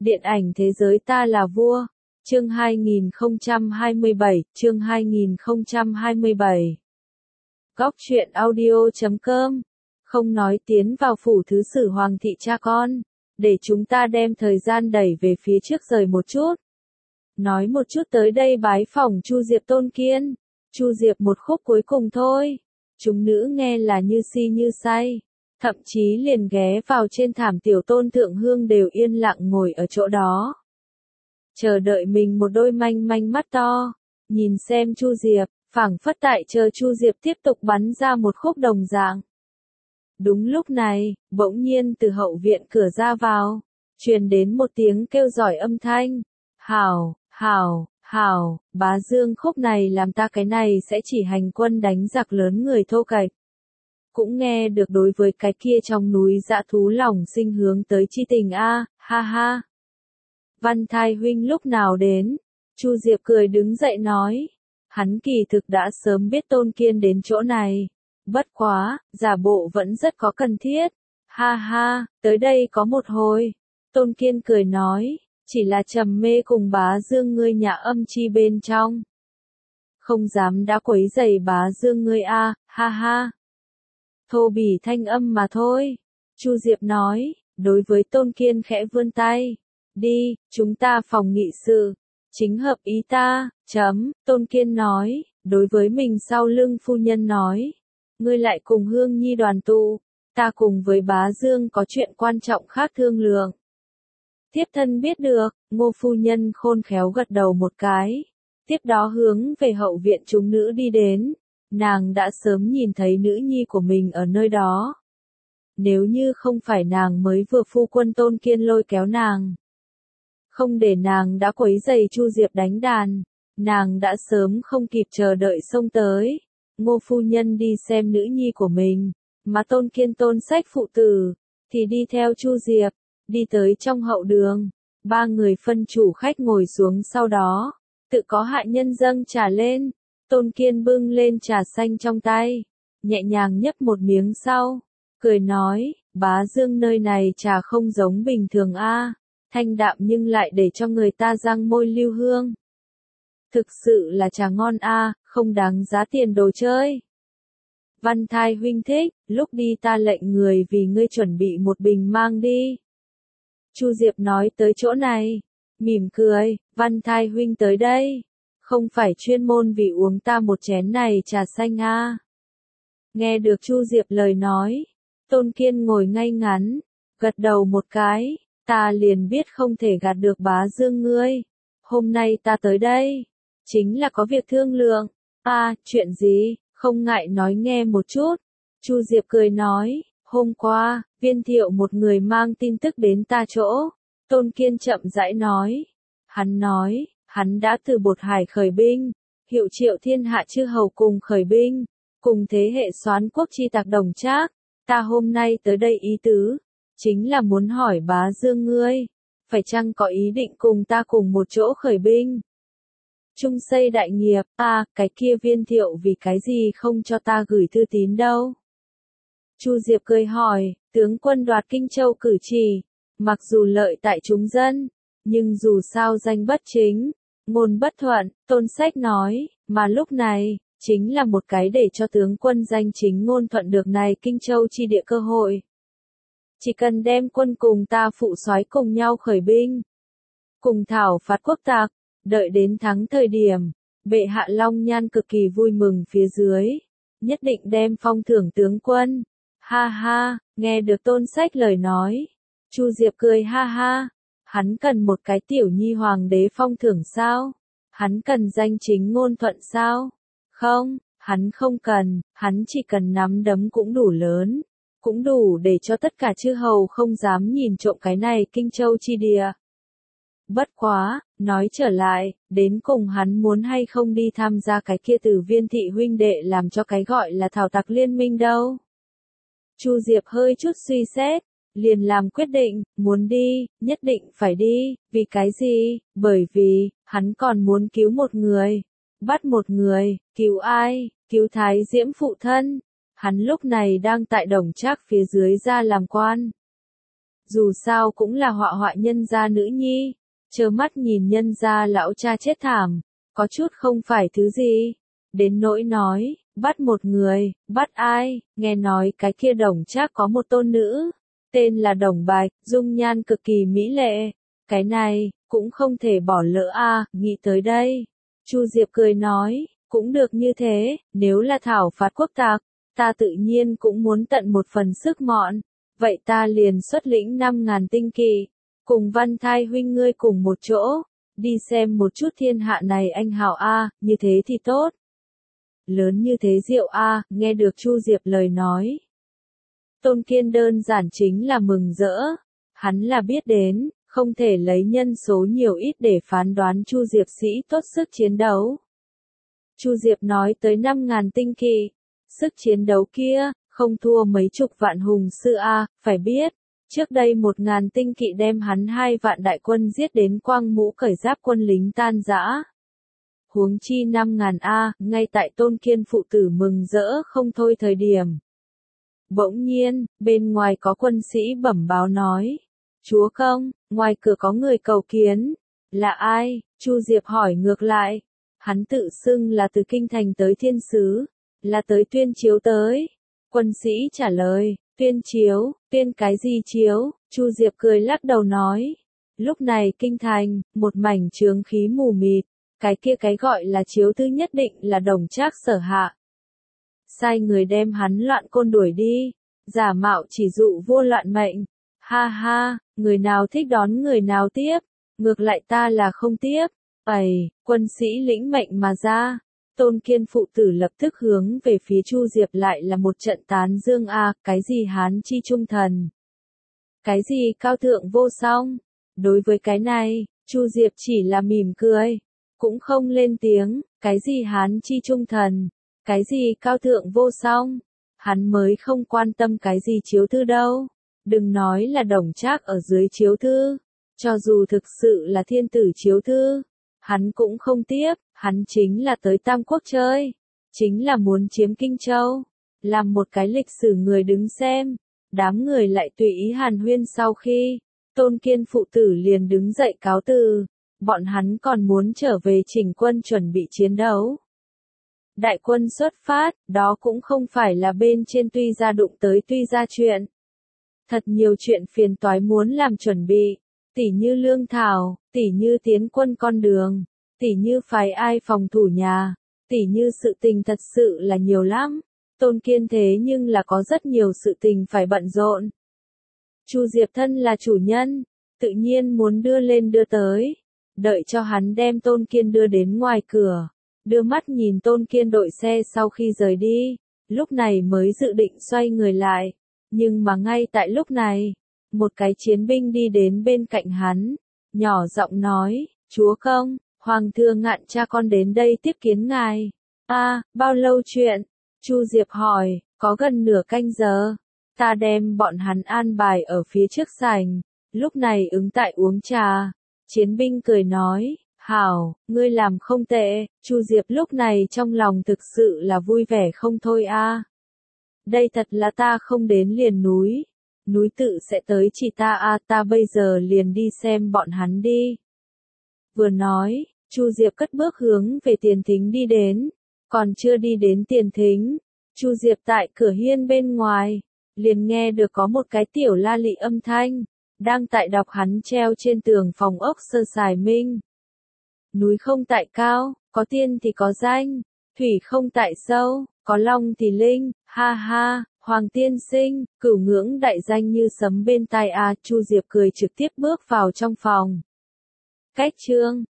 Điện ảnh thế giới ta là vua. Chương 2027, chương 2027. Góc truyện audio.com. Không nói tiến vào phủ thứ sử hoàng thị cha con, để chúng ta đem thời gian đẩy về phía trước rời một chút. Nói một chút tới đây bái phỏng Chu Diệp Tôn Kiên. Chu Diệp một khúc cuối cùng thôi. Chúng nữ nghe là như si như say. Thậm chí liền ghé vào trên thảm tiểu tôn thượng hương đều yên lặng ngồi ở chỗ đó. Chờ đợi mình một đôi manh manh mắt to. Nhìn xem Chu Diệp, phảng phất tại chờ Chu Diệp tiếp tục bắn ra một khúc đồng dạng. Đúng lúc này, bỗng nhiên từ hậu viện cửa ra vào, truyền đến một tiếng kêu giỏi âm thanh. Hảo, hảo, hảo, bá dương khúc này làm ta cái này sẽ chỉ hành quân đánh giặc lớn người thô kệch. Cũng nghe được đối với cái kia trong núi dã thú lòng sinh hướng tới chi tình a, ha ha. Văn Thai huynh lúc nào đến? Chu Diệp cười đứng dậy nói. Hắn kỳ thực đã sớm biết Tôn Kiên đến chỗ này. Bất quá, giả bộ vẫn rất có cần thiết. Ha ha, tới đây có một hồi. Tôn Kiên cười nói, chỉ là trầm mê cùng bá dương ngươi nhà âm chi bên trong. Không dám đã quấy rầy bá dương ngươi a, ha ha. Thô bỉ thanh âm mà thôi. Chu Diệp nói, đối với Tôn Kiên khẽ vươn tay. Đi, chúng ta phòng nghị sự. Chính hợp ý ta, Tôn Kiên nói, đối với mình sau lưng phu nhân nói. Ngươi lại cùng Hương Nhi đoàn tụ, ta cùng với bá dương có chuyện quan trọng khác thương lượng. Thiếp thân biết được, Ngô phu nhân khôn khéo gật đầu một cái. Tiếp đó hướng về hậu viện chúng nữ đi đến. Nàng đã sớm nhìn thấy nữ nhi của mình ở nơi đó. Nếu như không phải nàng mới vừa phu quân Tôn Kiên lôi kéo nàng. Không để nàng đã quấy rầy Chu Diệp đánh đàn. Nàng đã sớm không kịp chờ đợi xông tới. Ngô phu nhân đi xem nữ nhi của mình. Mà Tôn Kiên Tôn Sách phụ tử. Thì đi theo Chu Diệp. Đi tới trong hậu đường. Ba người phân chủ khách ngồi xuống sau đó. Tự có hạ nhân dâng trà lên. Tôn Kiên bưng lên trà xanh trong tay, nhẹ nhàng nhấp một miếng sau, cười nói, bá dương nơi này trà không giống bình thường a, thanh đạm nhưng lại để cho người ta răng môi lưu hương. Thực sự là trà ngon a, không đáng giá tiền đồ chơi. Văn Thai huynh thích, lúc đi ta lệnh người vì ngươi chuẩn bị một bình mang đi. Chu Diệp nói tới chỗ này, mỉm cười, Văn Thai huynh tới đây. Không phải chuyên môn vì uống ta một chén này trà xanh a. Nghe được Chu Diệp lời nói, Tôn Kiên ngồi ngay ngắn, gật đầu một cái, ta liền biết không thể gạt được bá dương ngươi. Hôm nay ta tới đây, chính là có việc thương lượng. Chuyện gì, không ngại nói nghe một chút. Chu Diệp cười nói, hôm qua, Viên Thiệu một người mang tin tức đến ta chỗ. Tôn Kiên chậm rãi nói, hắn đã từ Bột Hải khởi binh, hiệu triệu thiên hạ chư hầu cùng khởi binh, cùng thế hệ soán quốc chi tạc đồng trác. Ta hôm nay tới đây ý tứ, chính là muốn hỏi bá dương ngươi, phải chăng có ý định cùng ta cùng một chỗ khởi binh? Chung xây đại nghiệp, cái kia Viên Thiệu vì cái gì không cho ta gửi thư tín đâu? Chu Diệp cười hỏi, tướng quân đoạt Kinh Châu cử chỉ, mặc dù lợi tại chúng dân, nhưng dù sao danh bất chính, ngôn bất thuận, Tôn Sách nói, mà lúc này, chính là một cái để cho tướng quân danh chính ngôn thuận được này Kinh Châu chi địa cơ hội. Chỉ cần đem quân cùng ta phụ soái cùng nhau khởi binh, cùng thảo phạt quốc tặc, đợi đến thắng thời điểm, bệ hạ Long Nhan cực kỳ vui mừng phía dưới, nhất định đem phong thưởng tướng quân. Ha ha, nghe được Tôn Sách lời nói, Chu Diệp cười ha ha. Hắn cần một cái tiểu nhi hoàng đế phong thưởng sao? Hắn cần danh chính ngôn thuận sao? Không, hắn không cần, hắn chỉ cần nắm đấm cũng đủ lớn, cũng đủ để cho tất cả chư hầu không dám nhìn trộm cái này Kinh Châu chi địa. Bất quá, nói trở lại, đến cùng hắn muốn hay không đi tham gia cái kia từ Viên thị huynh đệ làm cho cái gọi là thảo tặc liên minh đâu? Chu Diệp hơi chút suy xét. Liền làm quyết định, muốn đi, nhất định phải đi, vì cái gì? Bởi vì, hắn còn muốn cứu một người, bắt một người, cứu ai? Cứu Thái Diễm phụ thân. Hắn lúc này đang tại Đồng Trác phía dưới ra làm quan. Dù sao cũng là họa họa nhân gia nữ nhi, trơ mắt nhìn nhân gia lão cha chết thảm, có chút không phải thứ gì. Đến nỗi nói, bắt một người, bắt ai, nghe nói cái kia Đồng Trác có một tôn nữ, tên là Đồng Bạch, dung nhan cực kỳ mỹ lệ. Cái này, cũng không thể bỏ lỡ a. Nghĩ tới đây. Chu Diệp cười nói, cũng được như thế, nếu là thảo phạt quốc tặc, ta tự nhiên cũng muốn tận một phần sức mọn. Vậy ta liền xuất lĩnh 5.000 tinh kỵ, cùng Văn Thai huynh ngươi cùng một chỗ, đi xem một chút thiên hạ này anh hào a, như thế thì tốt. Lớn như thế rượu a, nghe được Chu Diệp lời nói. Tôn Kiên đơn giản chính là mừng rỡ, hắn là biết đến, không thể lấy nhân số nhiều ít để phán đoán Chu Diệp sĩ tốt sức chiến đấu. Chu Diệp nói tới 5.000 tinh kỵ, sức chiến đấu kia, không thua mấy chục vạn hùng sư a, phải biết, trước đây 1.000 tinh kỵ đem hắn 2 vạn đại quân giết đến quang mũ cởi giáp quân lính tan rã. Huống chi 5.000 a, ngay tại Tôn Kiên phụ tử mừng rỡ không thôi thời điểm. Bỗng nhiên, bên ngoài có quân sĩ bẩm báo nói, chúa công, ngoài cửa có người cầu kiến. Là ai? Chu Diệp hỏi ngược lại. Hắn tự xưng là từ kinh thành tới thiên sứ, là tới tuyên chiếu tới. Quân sĩ trả lời, tuyên chiếu, tuyên cái gì chiếu? Chu Diệp cười lắc đầu nói. Lúc này kinh thành, một mảnh chướng khí mù mịt, cái kia cái gọi là chiếu thư nhất định là Đồng Trác sở hạ. Sai người đem hắn loạn côn đuổi đi, giả mạo chỉ dụ vua loạn mệnh. Ha ha, người nào thích đón người nào tiếp, ngược lại ta là không tiếp. Quân sĩ lĩnh mệnh mà ra. Tôn Kiên phụ tử lập tức hướng về phía Chu Diệp lại là một trận tán dương a, cái gì hán chi trung thần, cái gì cao thượng vô song. Đối với cái này, Chu Diệp chỉ là mỉm cười, cũng không lên tiếng, cái gì hán chi trung thần, cái gì cao thượng vô song, hắn mới không quan tâm cái gì chiếu thư đâu. Đừng nói là Đồng Trác ở dưới chiếu thư, cho dù thực sự là thiên tử chiếu thư, hắn cũng không tiếp, hắn chính là tới Tam Quốc chơi, chính là muốn chiếm Kinh Châu, làm một cái lịch sử người đứng xem. Đám người lại tùy ý hàn huyên sau khi, Tôn Kiên phụ tử liền đứng dậy cáo từ, bọn hắn còn muốn trở về chỉnh quân chuẩn bị chiến đấu. Đại quân xuất phát, đó cũng không phải là bên trên tuy ra đụng tới tuy ra chuyện. Thật nhiều chuyện phiền toái muốn làm chuẩn bị, tỉ như lương thảo, tỉ như tiến quân con đường, tỉ như phái ai phòng thủ nhà, tỉ như sự tình thật sự là nhiều lắm. Tôn Kiên thế nhưng là có rất nhiều sự tình phải bận rộn. Chu Diệp thân là chủ nhân, tự nhiên muốn đưa lên đưa tới, đợi cho hắn đem Tôn Kiên đưa đến ngoài cửa, đưa mắt nhìn Tôn Kiên đội xe sau khi rời đi, lúc này mới dự định xoay người lại. Nhưng mà ngay tại lúc này, một cái chiến binh đi đến bên cạnh hắn, nhỏ giọng nói, chúa công, Hoàng thượng ngạn cha con đến đây tiếp kiến ngài. Bao lâu chuyện? Chu Diệp hỏi, có gần nửa canh giờ. Ta đem bọn hắn an bài ở phía trước sảnh, lúc này ứng tại uống trà. Chiến binh cười nói, hảo, ngươi làm không tệ. Chu Diệp lúc này trong lòng thực sự là vui vẻ không thôi a. Đây thật là ta không đến liền núi tự sẽ tới chỉ ta a, ta bây giờ liền đi xem bọn hắn đi. Vừa nói, Chu Diệp cất bước hướng về tiền thính đi đến, còn chưa đi đến tiền thính, Chu Diệp tại cửa hiên bên ngoài, liền nghe được có một cái tiểu la lị âm thanh, đang tại đọc hắn treo trên tường phòng ốc sơ sài minh. Núi không tại cao, có tiên thì có danh, thủy không tại sâu, có long thì linh, ha ha, Hoàng tiên sinh, cửu ngưỡng đại danh như sấm bên tai a. Chu Diệp cười trực tiếp bước vào trong phòng. Cách chương